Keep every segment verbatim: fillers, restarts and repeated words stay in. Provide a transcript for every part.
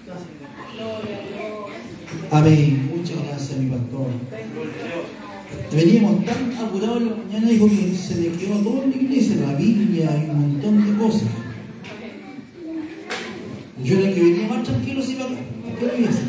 Amén. Muchas gracias, mi pastor. Veníamos tan apurados en la mañana, dijo que se le quedó a toda la iglesia, la Biblia y un montón de cosas. Yo era el que venía más tranquilo, si iba a la iglesia.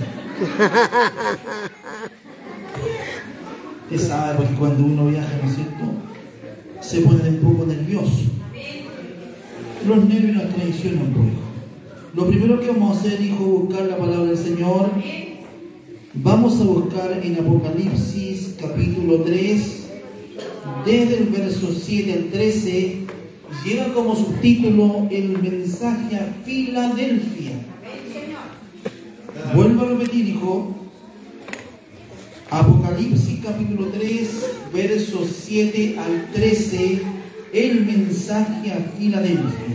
Usted sabe, porque cuando uno viaja, ¿no es cierto?, se pone un poco nervioso. Los nervios y las traiciones un poco. Lo primero que vamos a hacer, hijo, es buscar la palabra del Señor. Vamos a buscar en Apocalipsis capítulo tres, desde el verso siete al trece, lleva como subtítulo el mensaje a Filadelfia. Vuelvo a repetir, hijo. Apocalipsis capítulo tres, versos siete al trece, el mensaje a Filadelfia.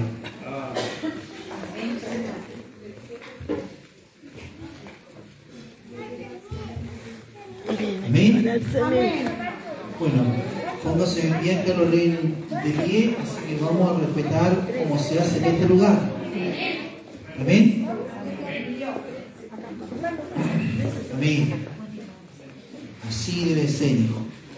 Amén. Bueno, póngase bien que lo leen de pie, así que vamos a respetar como se hace en este lugar. Amén. Amén. Así debe ser, hijo.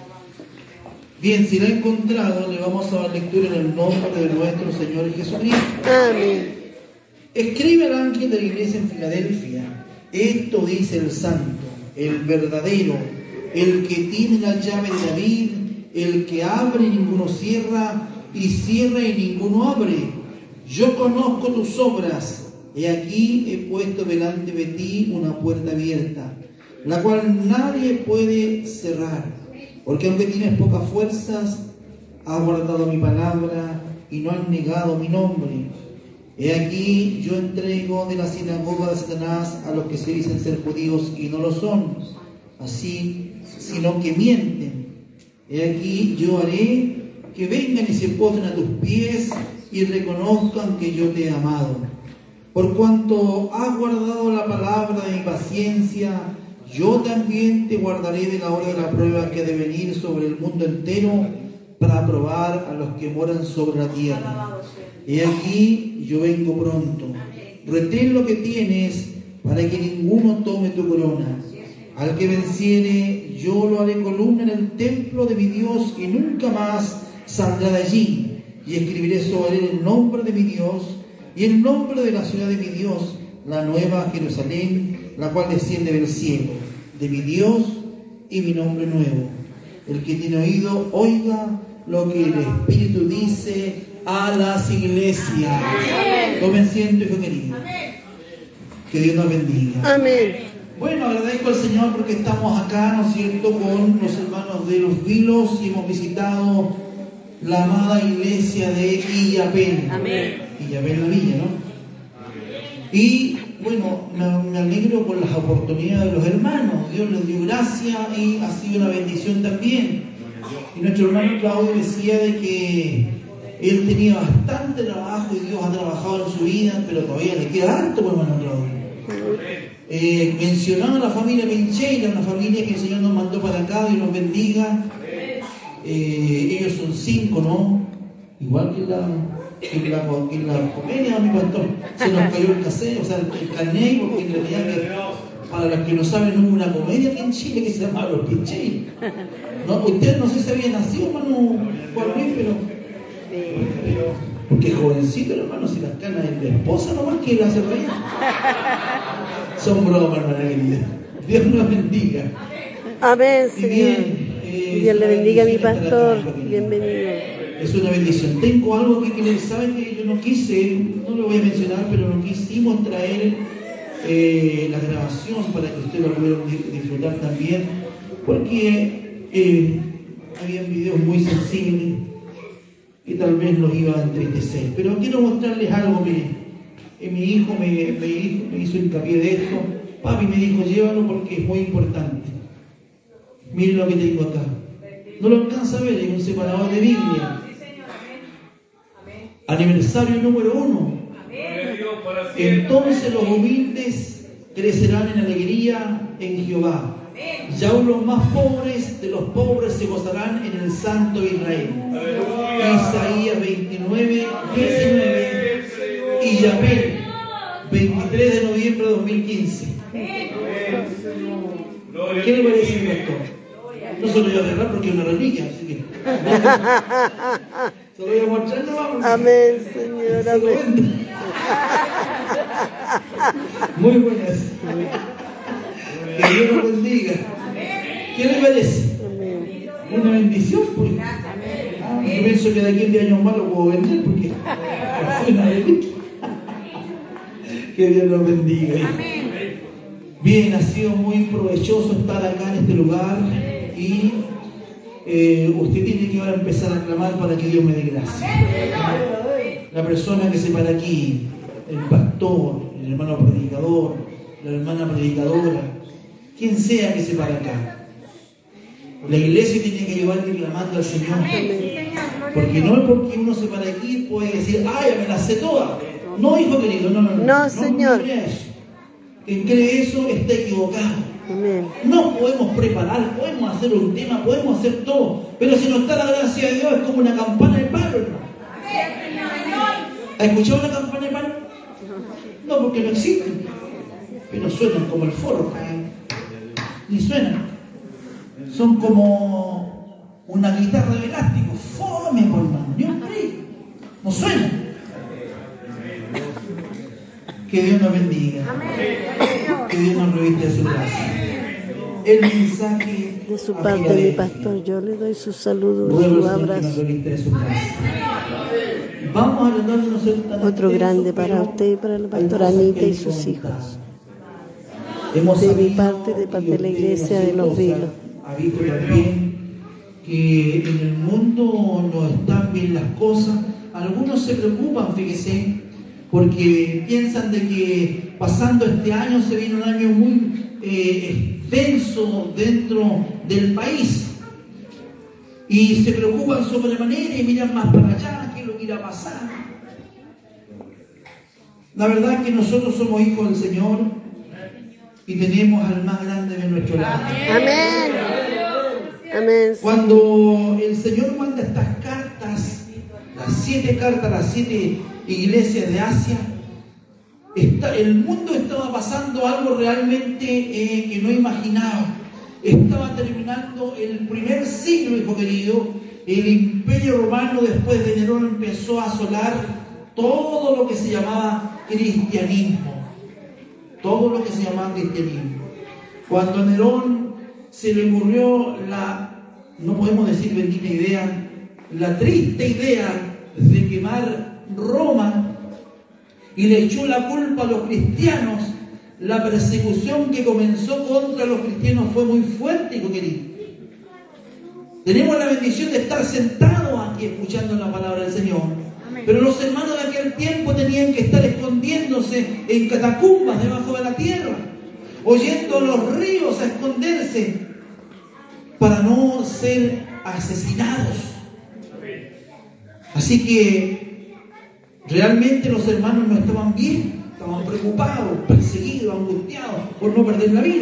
Bien, si lo ha encontrado, le vamos a dar lectura en el nombre de nuestro Señor Jesucristo. Amén. Escribe al ángel de la iglesia en Filadelfia: esto dice el santo, el verdadero, el que tiene la llave de David, el que abre y ninguno cierra, y cierra y ninguno abre. Yo conozco tus obras, he aquí he puesto delante de ti una puerta abierta, la cual nadie puede cerrar, porque aunque tienes pocas fuerzas, has guardado mi palabra y no has negado mi nombre. He aquí yo entrego de la sinagoga de Satanás a los que se dicen ser judíos y no lo son, así, sino que mienten. He aquí yo haré que vengan y se postren a tus pies y reconozcan que yo te he amado. Por cuanto has guardado la palabra de mi paciencia, yo también te guardaré de la hora de la prueba que ha de venir sobre el mundo entero para probar a los que moran sobre la tierra. He aquí yo vengo pronto. Retén lo que tienes para que ninguno tome tu corona. Al que venciere, yo lo haré columna en el templo de mi Dios y nunca más saldrá de allí. Y escribiré sobre él el nombre de mi Dios y el nombre de la ciudad de mi Dios, la nueva Jerusalén, la cual desciende del cielo, de mi Dios y mi nombre nuevo. El que tiene oído, oiga lo que el Espíritu dice a las iglesias. Tomen asiento, hijo querido. Que Dios nos bendiga. Amén. Bueno, agradezco al Señor porque estamos acá, ¿no es cierto?, con los hermanos de los Vilos y hemos visitado la amada iglesia de Illapel. Amén. Illapel, la villa, ¿no? Y bueno, me, me alegro por las oportunidades de los hermanos. Dios les dio gracia y ha sido una bendición también. Y nuestro hermano Claudio decía de que él tenía bastante trabajo y Dios ha trabajado en su vida, pero todavía le queda harto, pues, hermano Claudio. Eh, mencionaba a la familia Pincheira, una familia que el Señor nos mandó para acá, Dios nos bendiga. Eh, ellos son cinco, ¿no? Igual que la, que la, que la comedia, mi pastor. Se nos cayó el cassette, o sea, el carnet, porque en realidad, que, para los que no saben, hubo una comedia aquí en Chile que se llamaba Los Pincheiros. No, usted no sé si había nacido, hermano Juan Luis, pero. Porque jovencito, hermano, si las canas de la esposa nomás que la hace reír. Son bromas, hermana querida. Dios nos bendiga. Amén, Señor. Bien, eh, Dios le bendiga a mi pastor. Bienvenido. Es una bendición. Tengo algo que, que saben que yo no quise, no lo voy a mencionar, pero no quisimos traer eh, la grabación para que ustedes lo pudieran disfrutar también, porque eh, habían videos muy sensibles y tal vez los iba a entristecer. Pero quiero mostrarles algo. Miren, eh, mi hijo me, me, me hizo hincapié de esto. Papi me dijo, llévalo porque es muy importante. Miren lo que tengo acá. No lo alcanza a ver, es un separador de Biblia. Aniversario número uno. Entonces los humildes crecerán en alegría en Jehová. Y aún los más pobres de los pobres se gozarán en el Santo Israel. Isaías veintinueve, diecinueve. Y Illapel veintinueve. veintitrés de noviembre de dos mil quince. ¿Qué le parece, pastor? No se lo voy a agarrar porque es una reliquia, así que. Se lo voy a mostrar, no vamos. Amén, Señor, amén. Muy buenas. Que Dios nos bendiga. ¿Qué le parece? Amén. Una bendición, pues. Ah, yo pienso que de aquí a diez años más lo puedo vender porque fue una reliquia. Que Dios nos bendiga. Bien, ha sido muy provechoso estar acá en este lugar y eh, usted tiene que ahora empezar a clamar para que Dios me dé gracia. La persona que se para aquí, el pastor, el hermano predicador, la hermana predicadora, quien sea que se para acá, la iglesia tiene que llevarle clamando al Señor. Porque no es porque uno se para aquí puede decir, ay, me la sé toda. No, hijo querido, no, no, no. No, Señor. No, no eso. Quien cree eso está equivocado. Amén. No podemos preparar, podemos hacer un tema, podemos hacer todo, pero si no está la gracia de Dios es como una campana de palo, hermano. ¿Ha escuchado una campana de palo? No, porque no existen, pero suenan como el forro, ¿eh? Ni suenan. Son como una guitarra de elástico, fome, por hermano, ni un brillo, no suenan. Que Dios nos bendiga. Que Dios nos reviste de su gracia. El mensaje de su parte, mi pastor, yo le doy su saludo, su abrazo. Vamos a darnos otro grande para usted y para la pastora Anita y sus hijos. De mi parte, de parte de la iglesia de Los Vilos. Ha visto también que en el mundo no están bien las cosas. Algunos se preocupan, fíjese, porque piensan de que pasando este año se viene un año muy eh, extenso dentro del país y se preocupan sobremanera y miran más para allá, qué es lo que irá a pasar. La verdad es que nosotros somos hijos del Señor y tenemos al más grande de nuestro lado. Amén. Amén. Cuando el Señor manda estas cartas, las siete cartas, las siete iglesias de Asia, está, el mundo estaba pasando algo realmente eh, que no imaginaba. Estaba terminando el primer siglo, hijo querido. El imperio romano después de Nerón empezó a asolar todo lo que se llamaba cristianismo. Todo lo que se llamaba cristianismo. Cuando a Nerón se le ocurrió la, no podemos decir bendita idea, la triste idea de quemar Roma y le echó la culpa a los cristianos, la persecución que comenzó contra los cristianos fue muy fuerte, hijo querido. Tenemos la bendición de estar sentados aquí escuchando la palabra del Señor. Amén. Pero los hermanos de aquel tiempo tenían que estar escondiéndose en catacumbas debajo de la tierra, oyendo los ríos a esconderse para no ser asesinados. Así que realmente los hermanos no estaban bien, estaban preocupados, perseguidos, angustiados por no perder la vida.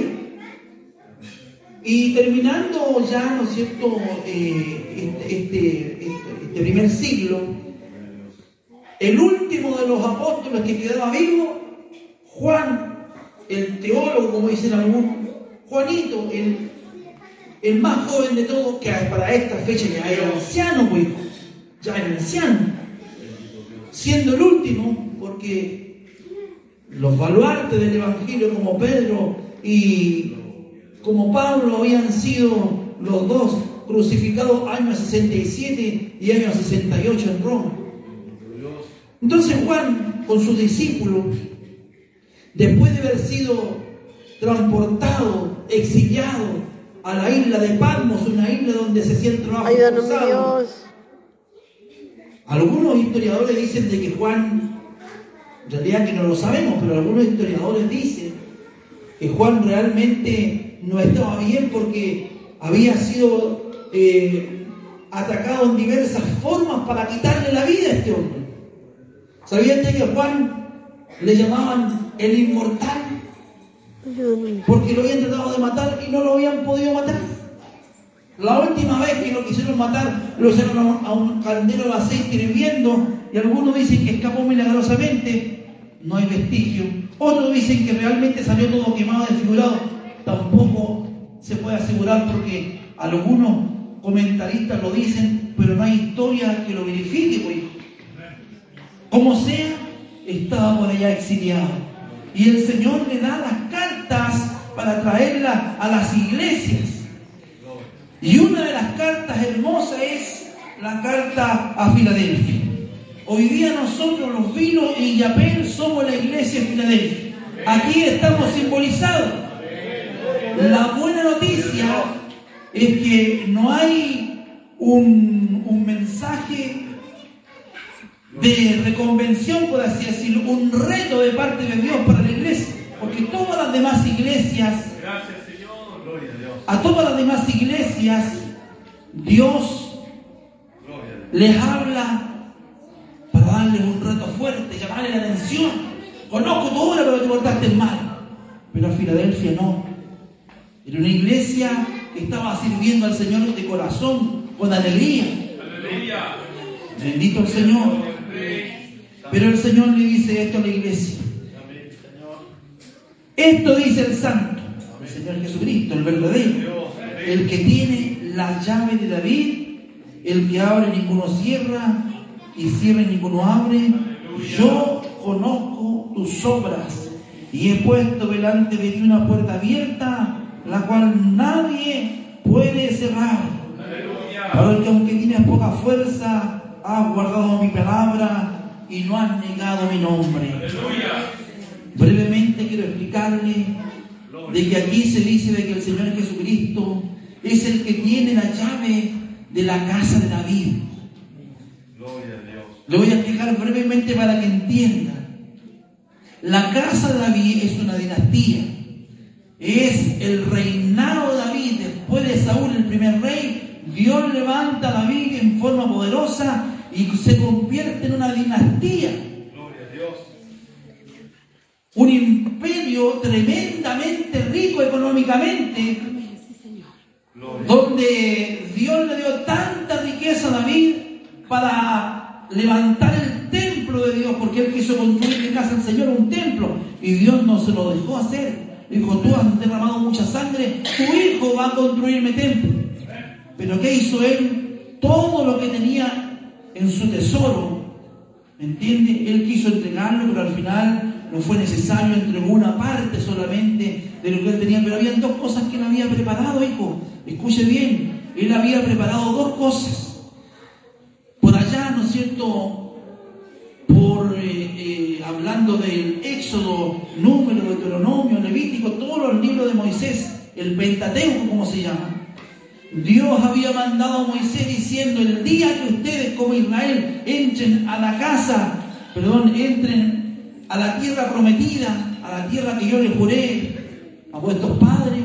Y terminando ya, ¿no es cierto?, eh, este, este, este, este primer siglo, el último de los apóstoles que quedaba vivo, Juan, el teólogo, como dicen algunos, Juanito, el, el más joven de todos, que para esta fecha ya era anciano, pues, ya era anciano, siendo el último, porque los baluartes del Evangelio como Pedro y como Pablo habían sido los dos crucificados año sesenta y siete y año sesenta y ocho en Roma. Entonces Juan, con sus discípulos, después de haber sido transportado, exiliado a la isla de Patmos, una isla donde se hacía el trabajo forzado. Algunos historiadores dicen de que Juan, en realidad que no lo sabemos, pero algunos historiadores dicen que Juan realmente no estaba bien porque había sido eh, atacado en diversas formas para quitarle la vida a este hombre. ¿Sabían que a Juan le llamaban el inmortal? Porque lo habían tratado de matar y no lo habían podido matar. La última vez que lo quisieron matar, lo echaron a un caldero de aceite hirviendo y algunos dicen que escapó milagrosamente no hay vestigio. Otros dicen que realmente salió todo quemado, desfigurado. Tampoco se puede asegurar porque algunos comentaristas lo dicen, pero no hay historia que lo verifique, pues. Como sea, estaba por allá exiliado. Y el Señor le da las cartas para traerlas a las iglesias. Y una de las cartas hermosas es la carta a Filadelfia. Hoy día nosotros los Vinos y Yapel somos la iglesia de Filadelfia. Aquí estamos simbolizados. La buena noticia es que no hay un, un mensaje de reconvención, por así decirlo, un reto de parte de Dios para la iglesia, porque todas las demás iglesias, gracias, Señor. Gloria a Dios. A todas las demás iglesias, Dios les habla para darles un reto fuerte, llamarles la atención. Conozco tu obra, pero te portaste mal. Pero a Filadelfia no. Era una iglesia que estaba sirviendo al Señor de corazón, con alegría. Aleluya. Bendito el Señor. Pero el Señor le dice esto a la iglesia. Esto dice el Santo, el Señor Jesucristo, el verdadero, el que tiene la llave de David, el que abre ninguno cierra y cierra ninguno abre. Yo conozco tus obras y he puesto delante de ti una puerta abierta, la cual nadie puede cerrar. Para el que aunque tienes poca fuerza, has guardado mi palabra y no has negado mi nombre. Aleluya. Brevemente quiero explicarle de que aquí se dice de que el Señor Jesucristo es el que tiene la llave de la casa de David. Gloria a Dios. Le voy a explicar brevemente para que entienda. La casa de David es una dinastía. Es el reinado de David. Después de Saúl, el primer rey, Dios levanta a David en forma poderosa y se convierte en una dinastía. Gloria a Dios. Un imperio tremendamente rico económicamente, donde Dios le dio tanta riqueza a David para levantar el templo de Dios, porque él quiso construir en casa del Señor un templo y Dios no se lo dejó hacer. Dijo: tú has derramado mucha sangre, tu hijo va a construirme templo. Pero ¿qué hizo él? Todo lo que tenía en su tesoro, ¿me entiende? Él quiso entregarlo, pero al final no fue necesario, entregó una parte solamente de lo que él tenía. Pero había dos cosas que él había preparado, hijo. Escuche bien, él había preparado dos cosas. Por allá, ¿no es cierto? Por eh, eh, hablando del Éxodo, Número, Deuteronomio, Levítico, todos los libros de Moisés, el Pentateuco, como se llama. Dios había mandado a Moisés diciendo: el día que ustedes como Israel entren a la casa, perdón, entren a la tierra prometida, a la tierra que yo les juré a vuestros padres,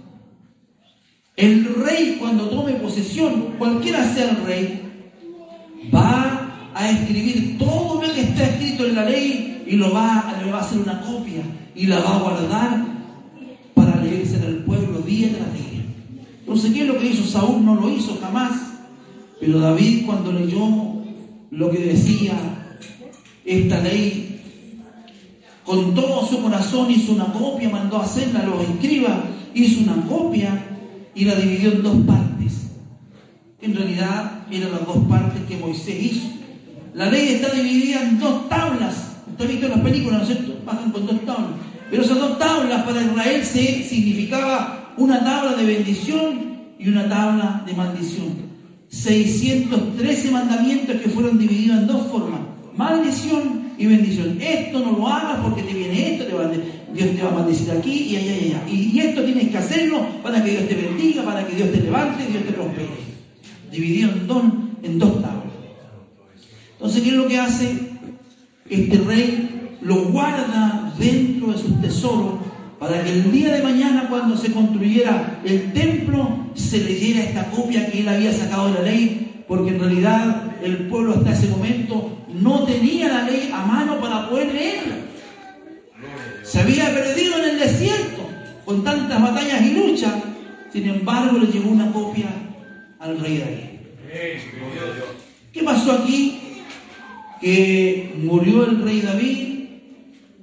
el rey, cuando tome posesión, cualquiera sea el rey, va a escribir todo lo que está escrito en la ley y lo va, le va a hacer una copia y la va a guardar para leerse en el pueblo día tras día. Entonces, ¿qué es lo que hizo Saúl? No lo hizo jamás. Pero David, cuando leyó lo que decía esta ley, con todo su corazón hizo una copia, mandó a hacerla a los escribas, hizo una copia y la dividió en dos partes. En realidad eran las dos partes que Moisés hizo. La ley está dividida en dos tablas. Usted ha visto las películas, ¿no es cierto? Pasan con dos tablas. Pero esas dos tablas para Israel se significaba una tabla de bendición y una tabla de maldición. seiscientos trece mandamientos que fueron divididos en dos formas: maldición y bendición. Esto no lo hagas porque te viene esto, te va a, Dios te va a maldecir aquí y allá y allá. Y, y esto tienes que hacerlo para que Dios te bendiga, para que Dios te levante y Dios te prospere. Dividido en dos, en dos tablas. Entonces, ¿qué es lo que hace? Este rey lo guarda dentro de sus tesoros para que el día de mañana, cuando se construyera el templo, se le diera esta copia que él había sacado de la ley, porque en realidad el pueblo hasta ese momento no tenía la ley a mano para poder leerla. Se había perdido en el desierto con tantas batallas y luchas. Sin embargo, le llegó una copia al rey David. ¿Qué pasó aquí? Que murió el rey David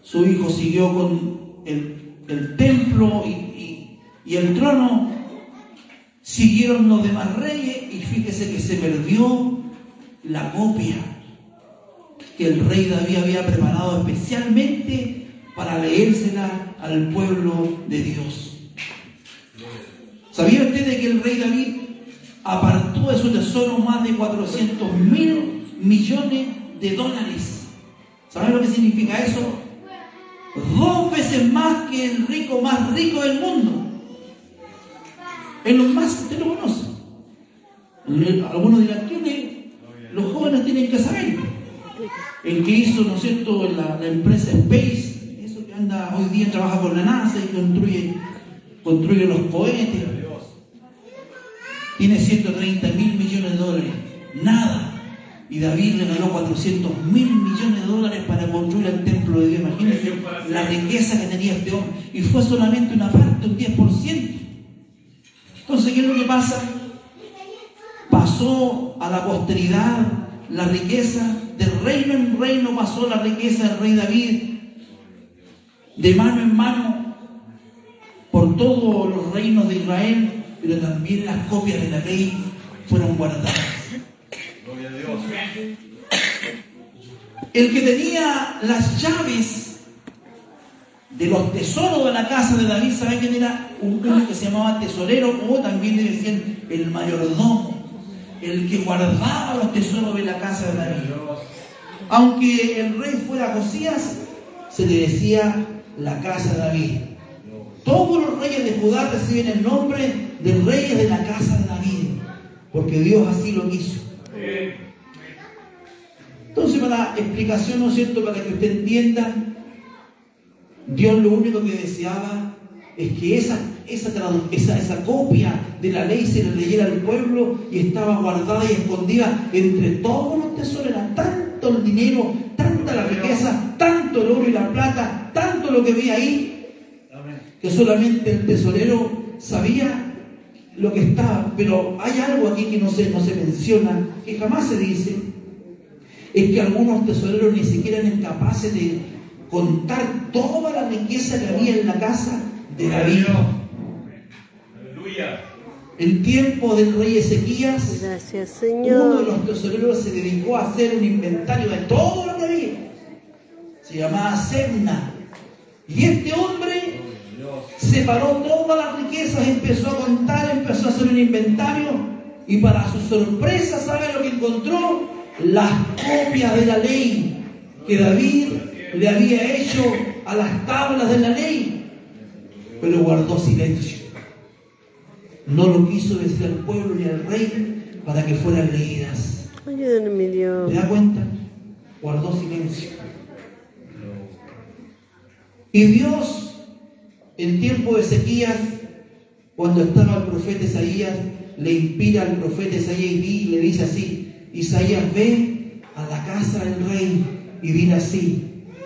su hijo siguió con el, el templo y, y, y el trono, siguieron los demás reyes y fíjese que se perdió la copia que el rey David había preparado especialmente para leérsela al pueblo de Dios. ¿Sabía usted de que el rey David apartó de su tesoro más de cuatrocientos mil millones de dólares? ¿Saben lo que significa eso? Dos veces más que el rico más rico del mundo. Es lo más, usted lo conoce. Algunos dirán, ¿quién? Los jóvenes tienen que saber. El que hizo, ¿no es cierto?, la, la empresa Space, eso que anda hoy día, trabaja con la NASA y construye, construye los cohetes. Tiene ciento treinta mil millones de dólares. Nada. Y David regaló cuatrocientos mil millones de dólares para construir el templo de Dios. Imagínense la riqueza que tenía este hombre. Y fue solamente una parte, un diez por ciento. Entonces, ¿qué es lo que pasa? Pasó a la posteridad la riqueza, de reino en reino pasó la riqueza del rey David, de mano en mano, por todos los reinos de Israel, pero también las copias de la ley fueron guardadas. Gloria a Dios. El que tenía las llaves de los tesoros de la casa de David, ¿sabe quién era? Un hombre que se llamaba tesorero, o también le decían el mayordomo, el que guardaba los tesoros de la casa de David. Aunque el rey fuera Josías, se le decía la casa de David. Todos los reyes de Judá reciben el nombre de reyes de la casa de David, porque Dios así lo quiso. Entonces, para explicación, ¿no es cierto?, para que usted entienda, Dios lo único que deseaba es que esa, esa, esa, esa copia de la ley se le leyera al pueblo y estaba guardada y escondida entre todos los tesoros. Era tanto el dinero, tanta la riqueza, tanto el oro y la plata, tanto lo que veía ahí, que solamente el tesorero sabía lo que estaba. Pero hay algo aquí que no se, no se menciona, que jamás se dice, es que algunos tesoreros ni siquiera eran capaces de contar toda la riqueza que había en la casa de David. Aleluya. En tiempo del rey Ezequías, gracias, Señor, uno de los tesoreros se dedicó a hacer un inventario de todo lo que había. Se llamaba Semna. Y este hombre separó todas las riquezas, empezó a contar, empezó a hacer un inventario, y para su sorpresa, ¿sabe lo que encontró? Las copias de la ley que David le había hecho a las tablas de la ley, pero guardó silencio. No lo quiso decir al pueblo ni al rey para que fueran leídas. Ayúdame, Dios. ¿Te das cuenta? Guardó silencio. Y Dios, en tiempo de Ezequías, cuando estaba el profeta Isaías, le inspira al profeta Isaías y le dice así: Isaías, ve a la casa del rey y dile así.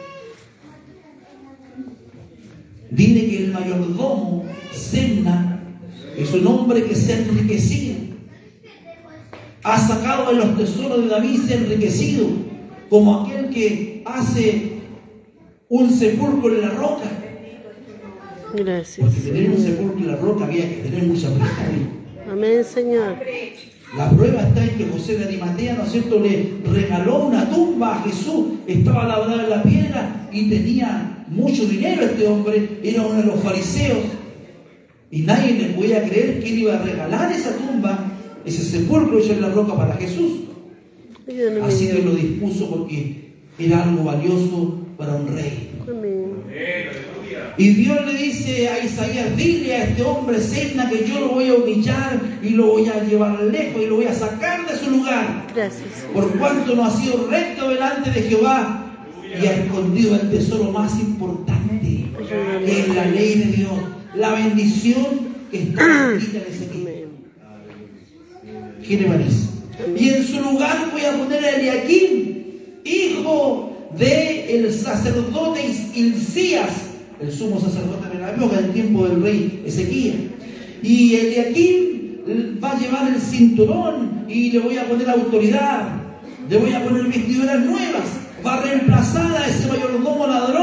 Dile que el mayordomo, Semna, es un hombre que se ha enriquecido. Ha sacado de los tesoros de David, se ha enriquecido, como aquel que hace un sepulcro en la roca. Gracias. Porque tener un sepulcro en la roca había que tener mucha prestabilidad. Amén, Señor. La prueba está en que José de Arimatea, ¿no es cierto?, le regaló una tumba a Jesús. Estaba labrada en la piedra y tenía mucho dinero este hombre. Era uno de los fariseos. Y nadie le podía creer que él iba a regalar esa tumba, ese sepulcro hecho en la roca para Jesús. Así que lo dispuso porque era algo valioso para un rey. Amén. Y Dios le dice a Isaías: dile a este hombre Semna que yo lo voy a humillar y lo voy a llevar lejos y lo voy a sacar de su lugar. Gracias. Por cuanto no ha sido recto delante de Jehová y ha escondido el tesoro más importante, que es la ley de Dios, la bendición que está escrita en Ezequiel. ¿Qué le parece? Y en su lugar voy a poner a Eliaquim, hijo del sacerdote Hilcías, el sumo sacerdote de la época del tiempo del rey Ezequías. Y Eliaquim va a llevar el cinturón y le voy a poner autoridad, le voy a poner vestiduras nuevas, va a reemplazar a ese mayordomo ladrón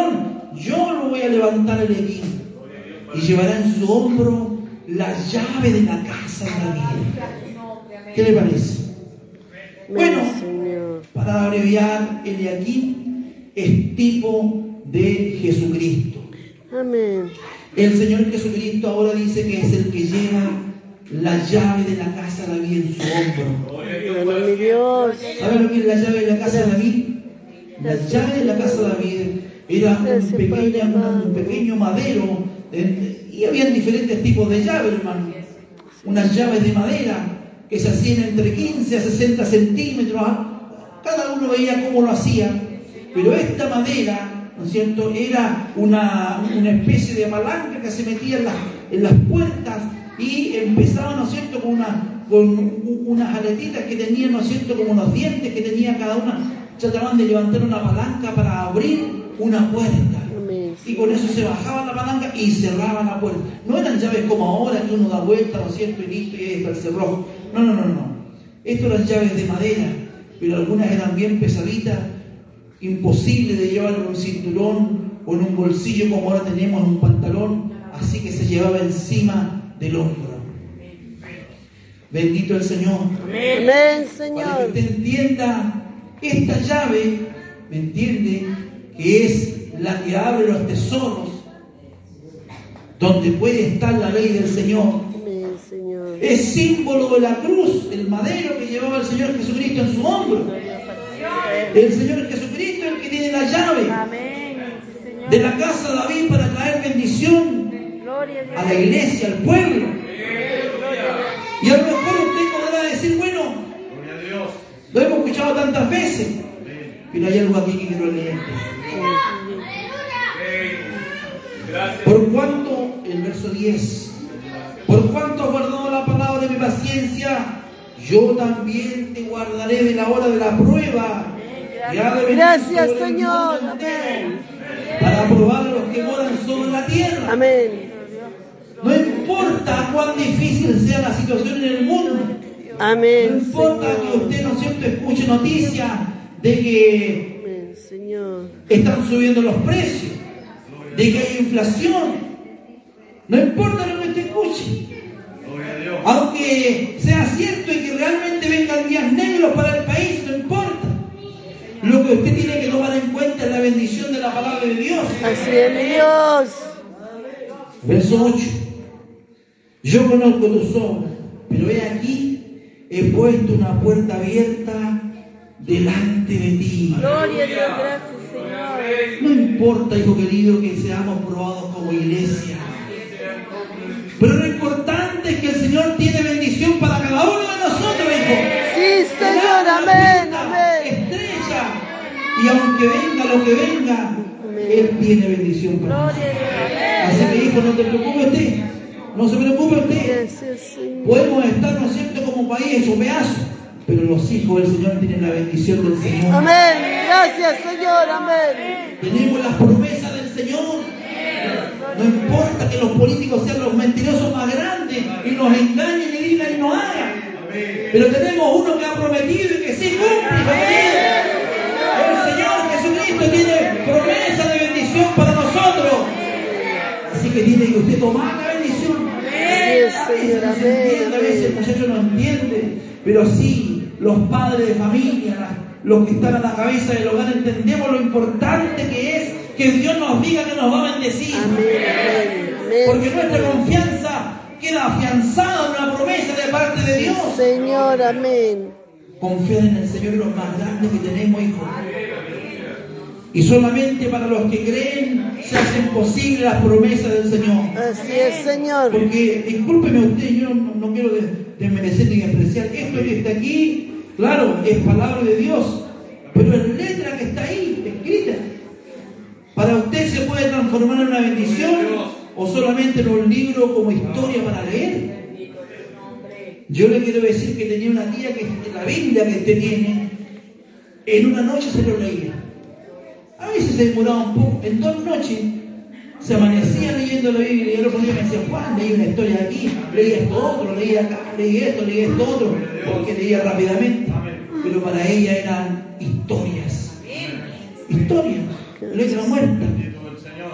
yo lo voy a levantar el Elohim y llevará en su hombro la llave de la casa de David. ¿Qué le parece? Bueno, para abreviar, Eliaquim es tipo de Jesucristo. Amén. El Señor Jesucristo ahora dice que es el que lleva la llave de la casa de David en su hombro. Amén, Dios. ¿Saben lo que es la llave de la casa de David? La llave de la casa de David era un pequeño, un pequeño madero, y habían diferentes tipos de llaves, hermano. Unas llaves de madera que se hacían entre quince a sesenta centímetros. Cada uno veía cómo lo hacía, pero esta madera, ¿no es cierto?, era una, una especie de palanca que se metía en, la, en las puertas y empezaba, ¿no es cierto?, con, una, con unas aletitas que tenían, ¿no es cierto?, como unos dientes que tenía cada una. Trataban de levantar una palanca para abrir una puerta. Y con eso se bajaba la palanca y cerraba la puerta. No eran llaves como ahora que uno da vuelta, ¿no es cierto?, y listo, y ahí está el cerrojo. No, no, no, no. Esto eran llaves de madera, pero algunas eran bien pesaditas, imposible de llevar en un cinturón o en un bolsillo como ahora tenemos en un pantalón, así que se llevaba encima del hombro. Bendito el Señor. Amén, Señor. Para que usted entienda, esta llave, ¿me entiende?, que es la que abre los tesoros, donde puede estar la ley del Señor. Amén, Señor. Es símbolo de la cruz, el madero que llevaba el Señor Jesucristo en su hombro. El Señor Jesucristo es el que tiene la llave de la casa de David para traer bendición a la iglesia, al pueblo. Y a lo mejor usted podrá decir, bueno, lo hemos escuchado tantas veces, pero hay algo aquí que quiero leer. Por cuanto, el verso diez, por cuanto has guardado la palabra de mi paciencia, yo también te guardaré de la hora de la prueba. Gracias, Señor. Amén. Para probar a los que moran sobre la tierra. Amén. No importa cuán difícil sea la situación en el mundo. Amén. No importa que usted, ¿no es cierto?, escuche noticias de que Amén, Señor, están subiendo los precios, de que hay inflación. No importa lo que usted escuche. Aunque sea cierto y que realmente vengan días negros para el país, no importa. Lo que usted tiene que tomar en cuenta es la bendición de la palabra de Dios. Así es, Dios. Verso ocho. Yo conozco tus obras, pero he aquí, he puesto una puerta abierta delante de ti. Gloria a Dios, gracias, Señor. No importa, hijo querido, que seamos probados como iglesia, pero lo importante es que el Señor tiene bendición para cada uno de nosotros, hijo. Sí, Señor, amén, amén. Estrella, y aunque venga lo que venga, amén, Él tiene bendición para nosotros. Así que, hijo, no te preocupes usted, no se preocupe usted. Podemos estar, ¿no es cierto?, como país hecho pedazo, pero los hijos del Señor tienen la bendición del Señor. Amén, gracias, Señor, amén. Tenemos las promesas del Señor. No importa que los políticos sean los mentirosos más grandes y nos engañen y digan y nos hagan, pero tenemos uno que ha prometido y que sí cumple. El Señor Jesucristo tiene promesa de bendición para nosotros, así que tiene que usted tomar la bendición. A veces no se entiende, a veces el muchacho no entiende, pero sí, los padres de familia, los que están a la cabeza del hogar, entendemos lo importante que es que Dios nos diga que nos va a bendecir. Amén, amén, porque nuestra confianza queda afianzada en una promesa de parte de Dios. Señor, amén. Confiar en el Señor es lo más grande que tenemos, hijo. Y solamente para los que creen se hacen posibles las promesas del Señor. Así es, Señor. Porque, discúlpeme usted, yo no, no quiero desmerecer ni despreciar. Esto que está aquí, claro, es palabra de Dios, pero es letra que está ahí, escrita. Para usted se puede transformar en una bendición o solamente en un libro como historia para leer. Yo le quiero decir que tenía una tía que la Biblia que usted tiene, en una noche se lo leía. A veces se demoraba un poco, en dos noches se amanecía leyendo la Biblia y el otro día me decía, Juan, leí una historia aquí, leí esto otro, leí acá, leí esto, leí esto otro, porque leía rápidamente. Pero para ella eran historias. Historias. Letra muerta.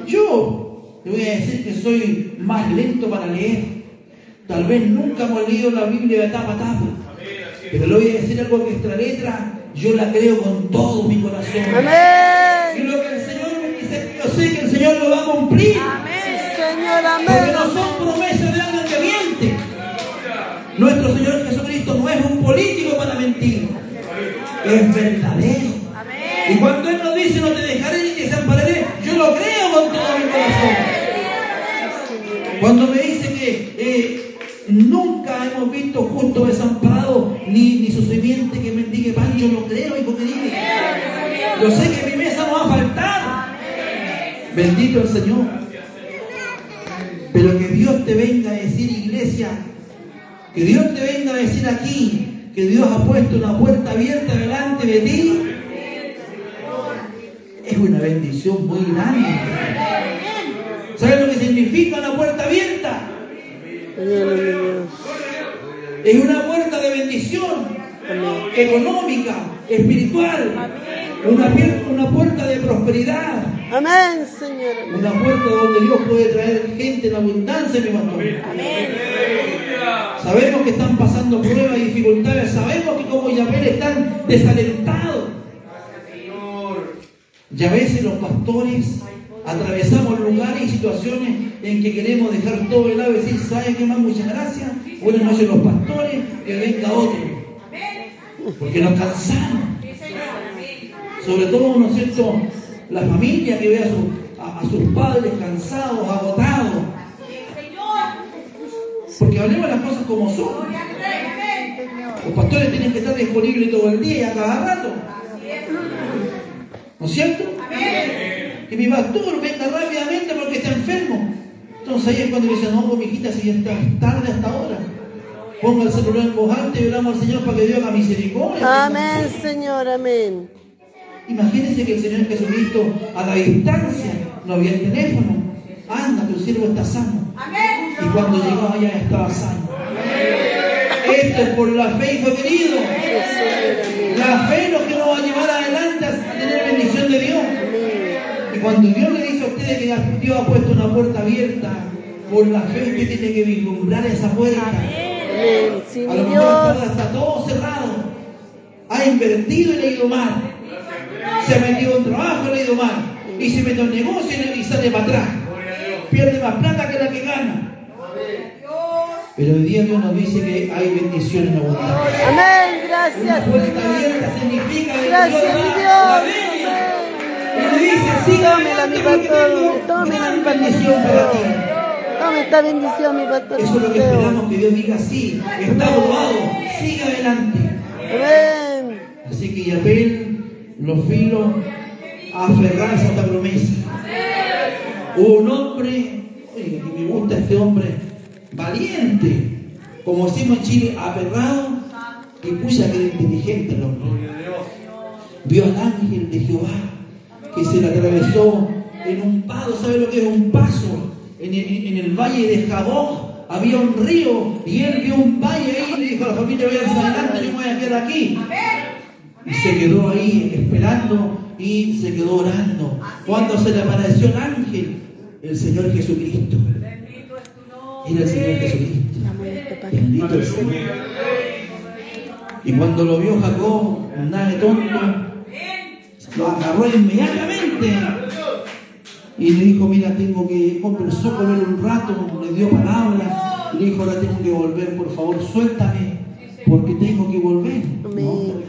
Yo le voy a decir que soy más lento para leer. Tal vez nunca hemos leído la Biblia de tapa a tapa. Pero le voy a decir algo que esta letra yo la creo con todo mi corazón. Amén. Y lo que el Señor me dice, yo sé que el Señor lo va a cumplir. Amén. Sí, Señor, amén. Porque no son promesas de alguien que miente. Nuestro Señor Jesucristo no es un político para mentir. Es verdadero. Amén. Y cuando Él nos dice, no te dejaré ni te desampararé, yo lo creo con todo mi corazón. Cuando me dice que eh, nunca hemos visto justo desamparado ni, ni su simiente que mendigue pan, yo lo creo, hijo querido. Yo sé que mi mesa no va a faltar. Bendito el Señor. Pero que Dios te venga a decir, iglesia, que Dios te venga a decir aquí que Dios ha puesto una puerta abierta delante de ti, es una bendición muy grande. ¿Sabes lo que significa una puerta abierta? Es una puerta de bendición económica, espiritual, una, una puerta de prosperidad. Amén, Señor. Una puerta donde Dios puede traer gente en abundancia, mi pastor. Amén. Sabemos que están pasando pruebas y dificultades. Sabemos que como Yahvé están desalentados. Y a veces los pastores atravesamos lugares y situaciones en que queremos dejar todo de lado y decir, ¿saben qué más? Muchas gracias. Buenas noches los pastores, que venga otro. Porque nos cansamos. Sobre todo, ¿no es cierto?, la familia que ve a, su, a, a sus padres cansados, agotados. Porque hablemos las cosas como son. Los pastores tienen que estar disponibles todo el día y a cada rato. ¿No es cierto? Que mi pastor venga rápidamente porque está enfermo. Entonces ahí es cuando dice, no, pues mi hijita, si ya está tarde hasta ahora. Ponga el celular en voz alta y oramos al Señor para que Dios haga misericordia. Amén, Señor, amén. Imagínense que el Señor Jesucristo a la distancia no había el teléfono. Anda, tu siervo está sano. Amén. Y cuando llegaba ya estaba sano. Amén. Esto es por la fe, hijo querido. La fe es lo que nos va a llevar adelante a tener bendición de Dios. Amén. Y cuando Dios le dice a ustedes que Dios ha puesto una puerta abierta, por la fe usted tiene que vislumbrar esa puerta. Amén. Sí, a lo mejor está todo cerrado. Ha invertido y le ha ido mal. Se ha metido en trabajo y le ha ido mal. Y se mete en negocio y sale para atrás. Pierde más plata que la que gana. Pero hoy día Dios nos dice que hay bendición en abundancia. Amén, gracias. Una puerta abierta significa bendición. Gracias, mi Dios. Y le dice, sí, tómela, mi pastor. Tómela, mi pastor. Tome esta bendición, mi pastor. Eso es lo que esperamos, que Dios diga, sí, está aprobado, sigue adelante. Amén. Así que Yahvé los filos a aferrarse a esta promesa. Un hombre, oye, que me gusta este hombre, valiente, como decimos en Chile, aferrado, y pucha que era inteligente el hombre. Vio al ángel de Jehová que se le atravesó en un pado. ¿Sabe lo que es un paso? En el, en el valle de Jaboc había un río y él vio un valle ahí y le dijo a la familia, vayan adelante, yo me voy a quedar aquí. Y se quedó ahí esperando y se quedó orando. Cuando se le apareció el ángel, el Señor Jesucristo. Era el Señor Jesucristo. Bendito el Señor. Y cuando lo vio Jacob, nada de tonto, lo agarró inmediatamente y le dijo, mira, tengo que conversar con él un rato, le dio palabra, le dijo, ahora tengo que volver, por favor, suéltame, porque tengo que volver. No,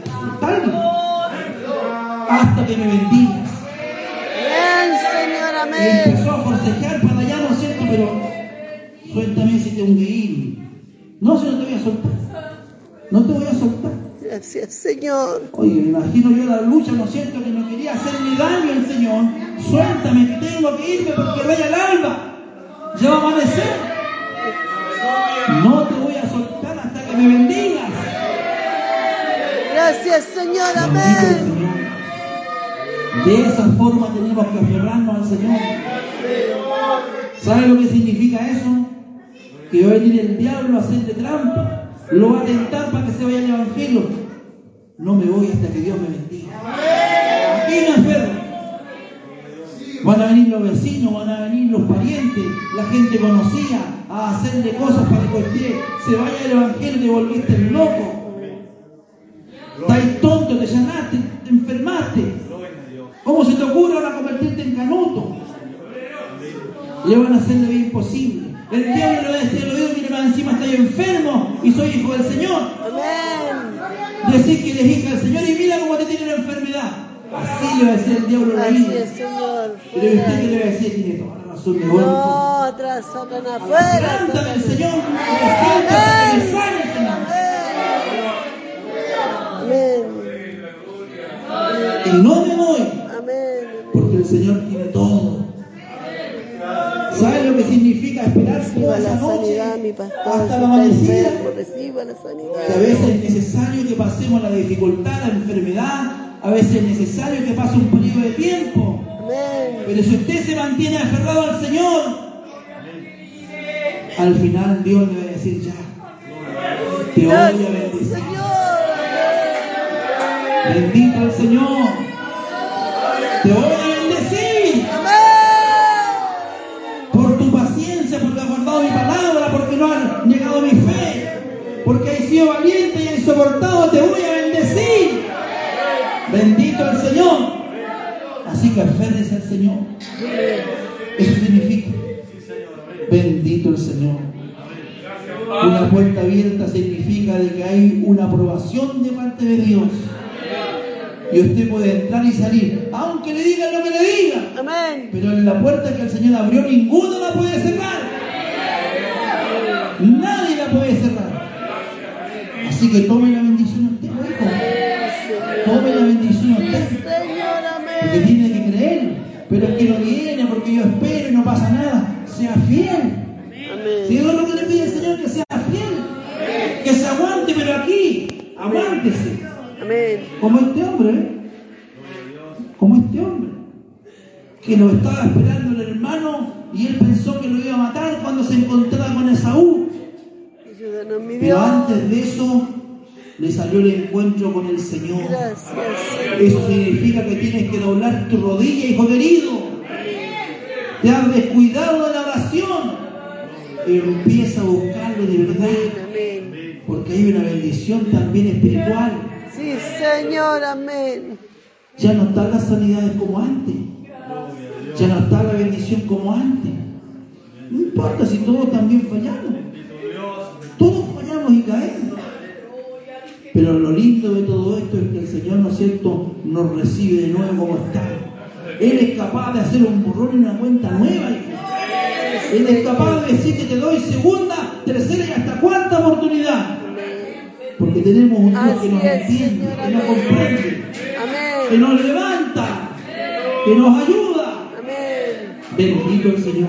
hasta que me bendigas. Amén, Señor, amén. Y empezó a forcejear para allá, ¿no es cierto? Pero suéltame si tengo que ir. No, si no te voy a soltar. No te voy a soltar. Gracias, Señor. Oye, me imagino yo la lucha, ¿no es cierto? Que no quería hacerme daño el Señor. Suéltame, que tengo que irme porque vaya al alba. Ya va a amanecer. No te voy a soltar hasta que me bendigas. Gracias, Señor, amén. Señor. De esa forma tenemos que aferrarnos al Señor. ¿Sabe lo que significa eso? Que va a venir el diablo a hacerle trampa. Lo va a tentar para que se vaya al evangelio. No me voy hasta que Dios me bendiga. Aquí me aferro. Van a venir los vecinos, van a venir los parientes, la gente conocida a hacerle cosas para que usted se vaya del evangelio y te volviste loco. Estás tonto, te llamaste, te enfermaste. ¿Cómo se te ocurre ahora convertirte en canuto? Le van a hacer la vida imposible. El diablo le va a decir al oído, mire, más encima estoy enfermo y soy hijo del Señor. Amén. Decir que eres hija del Señor y mira cómo te tiene la enfermedad. Así le va a decir el diablo al oído. Así es, Señor. Pero usted que le va a decir, tiene toda la razón de golpe. No, atrás, Satanás, afuera. Cántame el Señor, que me sienta, que me sane, Señor. Amén. Y no me voy, Amén. porque el Señor tiene todo. ¿Sabe lo que significa esperar Reciba toda esa la sanidad, noche mi pastor. hasta Si la está amanecida? enfermo, reciba la sanidad. Que a veces es necesario que pasemos la dificultad, la enfermedad, a veces es necesario que pase un periodo de tiempo. Amén. Pero si usted se mantiene aferrado al Señor, al final Dios le va a decir ya, te voy a Gracias, bendecir. Señor. Bendito el Señor, te voy a bendecir por tu paciencia, porque has guardado mi palabra, porque no has negado mi fe, porque has sido valiente y has soportado, te voy a bendecir. Bendito el Señor. Así que aférrese al Señor. Eso significa bendito el Señor. Una puerta abierta significa de que hay una aprobación de parte de Dios. Y usted puede entrar y salir, aunque le digan lo que le digan. Amén. Pero en la puerta que el Señor abrió, ninguno la puede cerrar. Nadie la puede cerrar. Así que tome la bendición usted, hijo. Tome la bendición usted. Señor, Porque amén. tiene que creer. Pero es que no viene, porque yo espero y no pasa nada. Sea fiel. Amén. Si eso es lo que le pide el Señor, que sea fiel. Que se aguante, pero aquí, aguántese. Amén. Como este hombre, ¿eh? Como este hombre. Que lo estaba esperando el hermano y él pensó que lo iba a matar cuando se encontraba con Esaú. Ayúdanos, mi Pero Dios. antes de eso, le salió el encuentro con el Señor. Gracias, Señor. Eso significa que tienes que doblar tu rodilla, hijo querido. Te has descuidado de la oración. Empieza a buscarlo de verdad. Amén. Porque hay una bendición también espiritual. Sí, Señor, amén. Ya no están las sanidades como antes. Ya no está la bendición como antes. No importa si todos también fallamos. Todos fallamos y caemos. Pero lo lindo de todo esto es que el Señor, ¿no es cierto?, nos recibe de nuevo como está. Él es capaz de hacer un borrón en una cuenta nueva, hijo. Él es capaz de decir que te doy segunda, tercera y hasta cuarta oportunidad. Porque tenemos un Dios Así que nos es, entiende, Señor, que nos amén. comprende, Amén. que nos levanta, que nos ayuda. Amén. Bendito el Señor.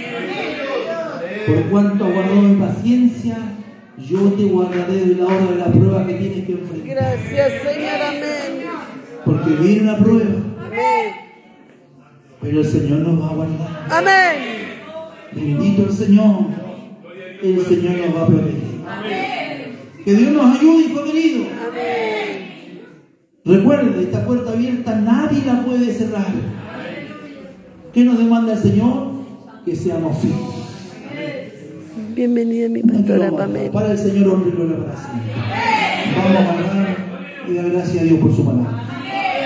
Por cuanto guardó mi paciencia, yo te guardaré de la hora de la prueba que tienes que enfrentar. Gracias, Señor, amén. Porque viene una prueba, Amén. pero el Señor nos va a guardar. Amén. Bendito el Señor. El Señor nos va a proteger. Que Dios nos ayude, hijo querido. Amén. Recuerde, esta puerta abierta nadie la puede cerrar. ¿Qué nos demanda el Señor? Que seamos fieles. Bienvenida mi pastora Pamela. Para el Señor, hombre y gloria para siempre. Vamos a orar y dar gracias a Dios por su palabra.